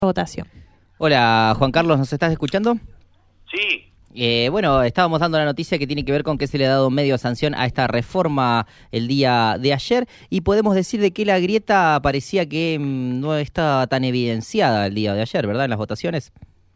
Votación. Hola, Juan Carlos, ¿nos estás escuchando? Sí. Bueno, estábamos dando la noticia que tiene que ver con que se le ha dado medio sanción a esta reforma el día de ayer y podemos decir de que la grieta parecía que no estaba tan evidenciada el día de ayer, ¿verdad? En las votaciones.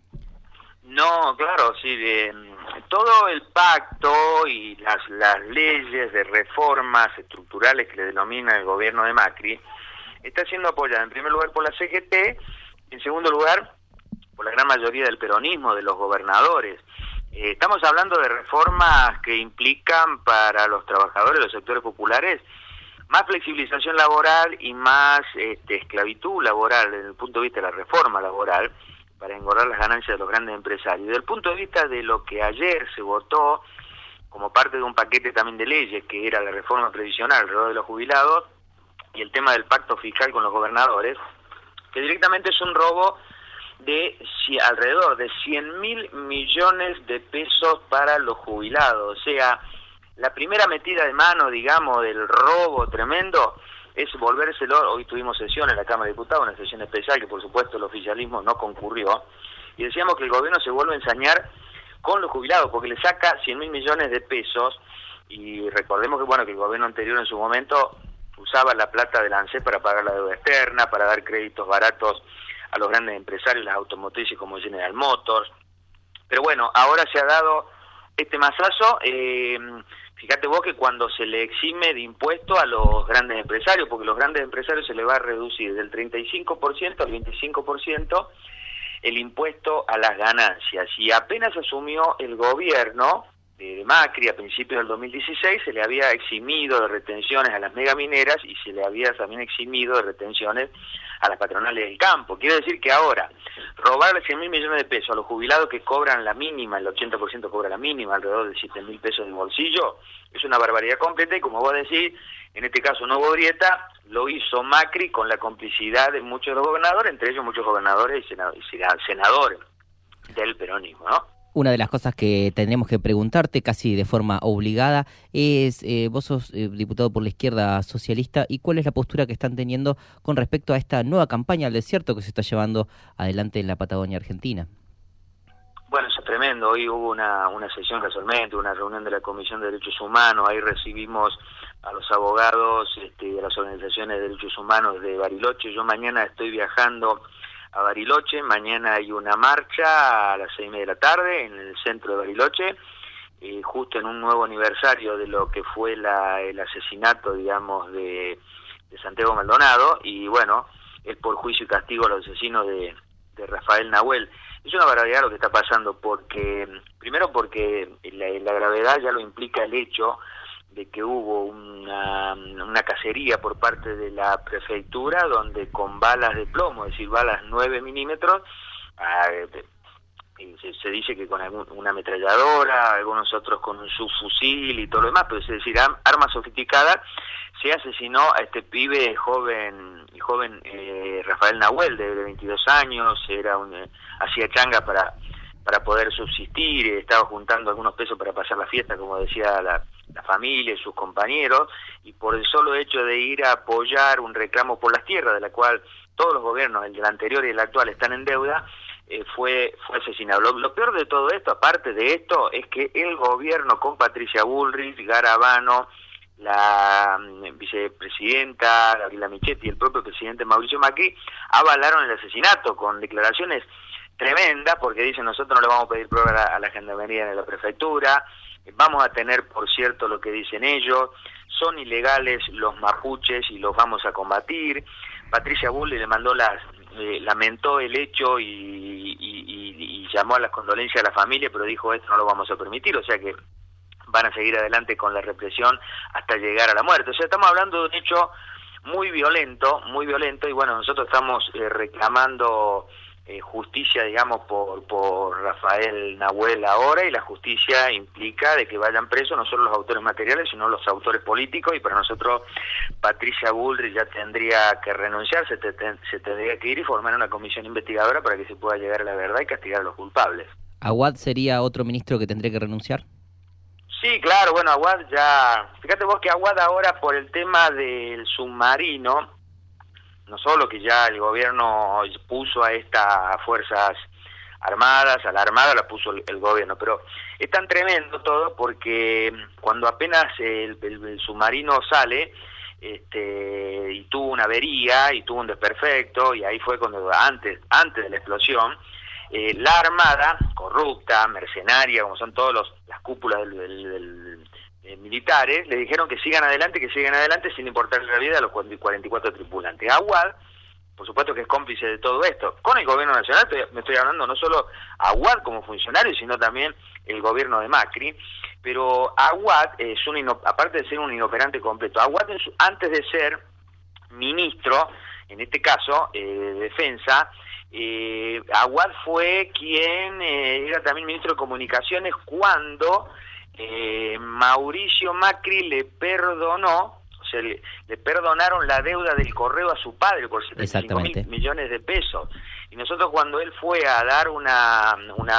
No, claro, sí. Todo el pacto y las leyes de reformas estructurales que le denomina el gobierno de Macri está siendo apoyada en primer lugar por la CGT, en segundo lugar por la gran mayoría del peronismo, de los gobernadores. Estamos hablando de reformas que implican para los trabajadores de los sectores populares más flexibilización laboral y más esclavitud laboral desde el punto de vista de la reforma laboral para engordar las ganancias de los grandes empresarios. Desde el punto de vista de lo que ayer se votó como parte de un paquete también de leyes, que era la reforma previsional alrededor de los jubilados y el tema del pacto fiscal con los gobernadores, que directamente es un robo de alrededor de 100.000 millones de pesos para los jubilados. O sea, la primera metida de mano, digamos, del robo tremendo es volvérselo. Hoy tuvimos sesión en la Cámara de Diputados, una sesión especial que por supuesto el oficialismo no concurrió, y decíamos que el gobierno se vuelve a ensañar con los jubilados porque le saca 100.000 millones de pesos, y recordemos que bueno, que el gobierno anterior en su momento usaba la plata del ANSES para pagar la deuda externa, para dar créditos baratos a los grandes empresarios, las automotrices como General Motors. Pero bueno, ahora se ha dado este masazo. Fíjate vos que cuando se le exime de impuesto a los grandes empresarios, porque los grandes empresarios se le va a reducir del 35% al 25% el impuesto a las ganancias. Y apenas asumió el gobierno de Macri a principios del 2016, se le había eximido de retenciones a las megamineras y se le había también eximido de retenciones a las patronales del campo. Quiere decir que ahora, robarle 100.000 millones de pesos a los jubilados que cobran la mínima, el 80% cobra la mínima, alrededor de 7.000 pesos de bolsillo, es una barbaridad completa, y como vos decís, en este caso no hubo grieta, lo hizo Macri con la complicidad de muchos de los gobernadores, entre ellos muchos gobernadores y senadores del peronismo, ¿no? Una de las cosas que tendremos que preguntarte casi de forma obligada es, vos sos diputado por la izquierda socialista, ¿y cuál es la postura que están teniendo con respecto a esta nueva campaña al desierto que se está llevando adelante en la Patagonia Argentina? Bueno, eso es tremendo. Hoy hubo una sesión casualmente, una reunión de la Comisión de Derechos Humanos. Ahí recibimos a los abogados de las organizaciones de derechos humanos de Bariloche. Yo mañana estoy viajando a Bariloche. Mañana hay una marcha a las 6:30 de la tarde en el centro de Bariloche, justo en un nuevo aniversario de lo que fue el asesinato, digamos, de Santiago Maldonado, y bueno, es por juicio y castigo a los asesinos de Rafael Nahuel. Es una barbaridad lo que está pasando, porque primero porque la gravedad ya lo implica el hecho de que hubo una cacería por parte de la prefectura, donde con balas de plomo, es decir, balas 9 milímetros, se dice que con una ametralladora, algunos otros con un subfusil y todo lo demás, pero es decir, armas sofisticadas, se asesinó a este pibe joven Rafael Nahuel, de 22 años, hacía changa para poder subsistir, estaba juntando algunos pesos para pasar la fiesta, como decía la familia y sus compañeros, y por el solo hecho de ir a apoyar un reclamo por las tierras, de la cual todos los gobiernos, el del anterior y el actual, están en deuda, fue asesinado. Lo peor de todo esto, aparte de esto, es que el gobierno con Patricia Bullrich, Garabano, la vicepresidenta Gabriela Michetti y el propio presidente Mauricio Macri avalaron el asesinato con declaraciones tremendas, porque dicen: nosotros no le vamos a pedir prueba a la gendarmería de la prefectura, vamos a tener, por cierto, lo que dicen ellos, son ilegales los mapuches y los vamos a combatir. Patricia Bullrich lamentó el hecho y llamó a las condolencias a la familia, pero dijo: esto no lo vamos a permitir, o sea que van a seguir adelante con la represión hasta llegar a la muerte. O sea, estamos hablando de un hecho muy violento, y bueno, nosotros estamos reclamando justicia, digamos, por Rafael Nahuel ahora, y la justicia implica de que vayan presos no solo los autores materiales, sino los autores políticos, y para nosotros Patricia Bullrich ya tendría que renunciar, se tendría que ir y formar una comisión investigadora para que se pueda llegar a la verdad y castigar a los culpables. ¿Aguad sería otro ministro que tendría que renunciar? Sí, claro, bueno, Aguad ya... Fíjate vos que Aguad ahora, por el tema del submarino, no solo que ya el gobierno puso a estas fuerzas armadas, a la armada la puso el gobierno, pero es tan tremendo todo porque cuando apenas el submarino sale, y tuvo una avería y tuvo un desperfecto, y ahí fue cuando antes de la explosión, la armada corrupta, mercenaria, como son todas las cúpulas militares, le dijeron que sigan adelante sin importarle la vida a los 44 tripulantes. Aguad, por supuesto que es cómplice de todo esto. Con el gobierno nacional me estoy hablando no solo Aguad como funcionario, sino también el gobierno de Macri. Pero Aguad es aparte de ser un inoperante completo, Aguad antes de ser ministro, en este caso de Defensa, Aguad fue quien era también ministro de Comunicaciones cuando Mauricio Macri le perdonó, o sea, le perdonaron la deuda del correo a su padre por 75.000 millones de pesos. Y nosotros cuando él fue a dar una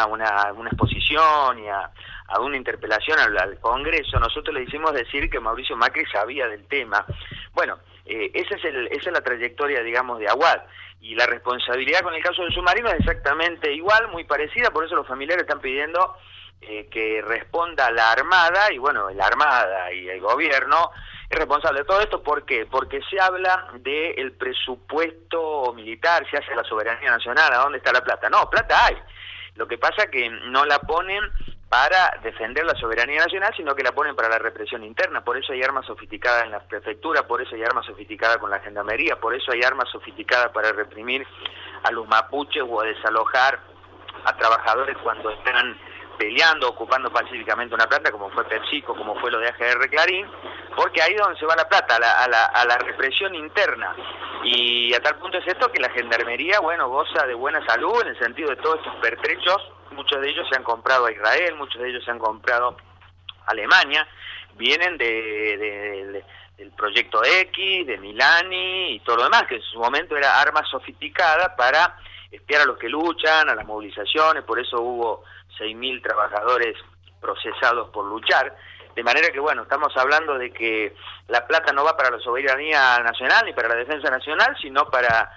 exposición y a una interpelación al Congreso, nosotros le hicimos decir que Mauricio Macri sabía del tema. Bueno, esa es la trayectoria, digamos, de Aguad. Y la responsabilidad con el caso del submarino es exactamente igual, muy parecida, por eso los familiares están pidiendo que responda la Armada, y bueno, la Armada y el gobierno es responsable de todo esto. ¿Por qué? Porque se habla del presupuesto militar, se hace la soberanía nacional, ¿a dónde está la plata? No, plata hay. Lo que pasa es que no la ponen para defender la soberanía nacional, sino que la ponen para la represión interna. Por eso hay armas sofisticadas en la prefectura, por eso hay armas sofisticadas con la gendarmería, por eso hay armas sofisticadas para reprimir a los mapuches o a desalojar a trabajadores cuando están peleando, ocupando pacíficamente una planta, como fue PepsiCo, como fue lo de AGR Clarín, porque ahí es donde se va la plata, a la represión interna. Y a tal punto es esto que la gendarmería, bueno, goza de buena salud en el sentido de todos estos pertrechos. Muchos de ellos se han comprado a Israel, muchos de ellos se han comprado a Alemania, vienen del proyecto X, de Milani y todo lo demás, que en su momento era arma sofisticada para espiar a los que luchan, a las movilizaciones. Por eso hubo 6.000 trabajadores procesados por luchar. De manera que, bueno, estamos hablando de que la plata no va para la soberanía nacional ni para la defensa nacional, sino para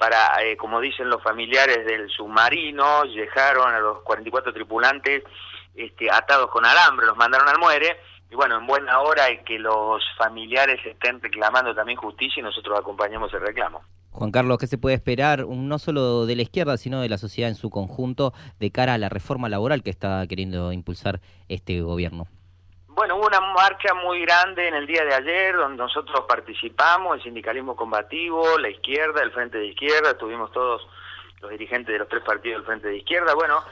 como dicen los familiares del submarino, dejaron a los 44 tripulantes atados con alambre, los mandaron al muere, y bueno, en buena hora es que los familiares estén reclamando también justicia y nosotros acompañamos el reclamo. Juan Carlos, ¿qué se puede esperar, no solo de la izquierda, sino de la sociedad en su conjunto, de cara a la reforma laboral que está queriendo impulsar este gobierno? Bueno, hubo una marcha muy grande en el día de ayer, donde nosotros participamos, el sindicalismo combativo, la izquierda, el Frente de Izquierda, estuvimos todos los dirigentes de los 3 partidos del Frente de Izquierda. Bueno,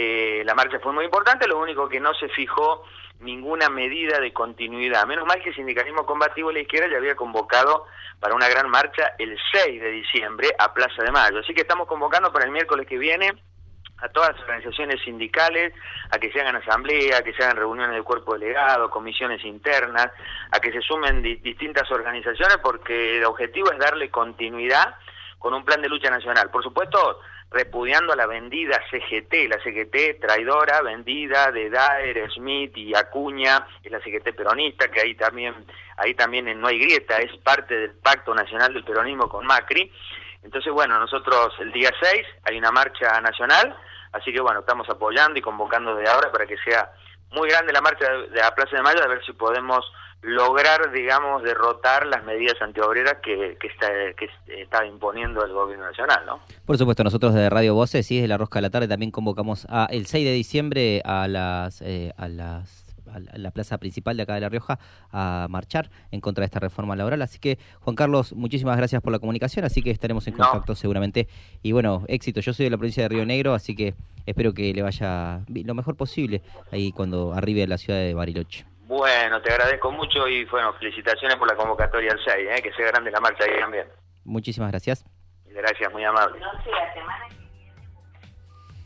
la marcha fue muy importante, lo único que no se fijó ninguna medida de continuidad. Menos mal que el sindicalismo combativo de la izquierda ya había convocado para una gran marcha el 6 de diciembre a Plaza de Mayo. Así que estamos convocando para el miércoles que viene a todas las organizaciones sindicales a que se hagan asambleas, a que se hagan reuniones de cuerpo delegado, comisiones internas, a que se sumen distintas organizaciones, porque el objetivo es darle continuidad con un plan de lucha nacional. Por supuesto, repudiando a la vendida CGT, la CGT traidora, vendida de Daer, Smith y Acuña, es la CGT peronista, que ahí también no hay grieta, es parte del pacto nacional del peronismo con Macri. Entonces, bueno, nosotros el día 6 hay una marcha nacional, así que bueno, estamos apoyando y convocando desde ahora para que sea muy grande la marcha de la Plaza de Mayo, a ver si podemos lograr, digamos, derrotar las medidas antiobreras que está imponiendo el gobierno nacional, ¿no? Por supuesto, nosotros de Radio Voces y de La Rosca de la Tarde también convocamos el 6 de diciembre a la plaza principal de acá de La Rioja a marchar en contra de esta reforma laboral. Así que, Juan Carlos, muchísimas gracias por la comunicación, así que estaremos en contacto seguramente. Y bueno, éxito. Yo soy de la provincia de Río Negro, así que espero que le vaya lo mejor posible ahí cuando arribe a la ciudad de Bariloche. Bueno, te agradezco mucho y bueno, felicitaciones por la convocatoria al 6, que sea grande la marcha ahí también. Muchísimas gracias. Gracias, muy amable.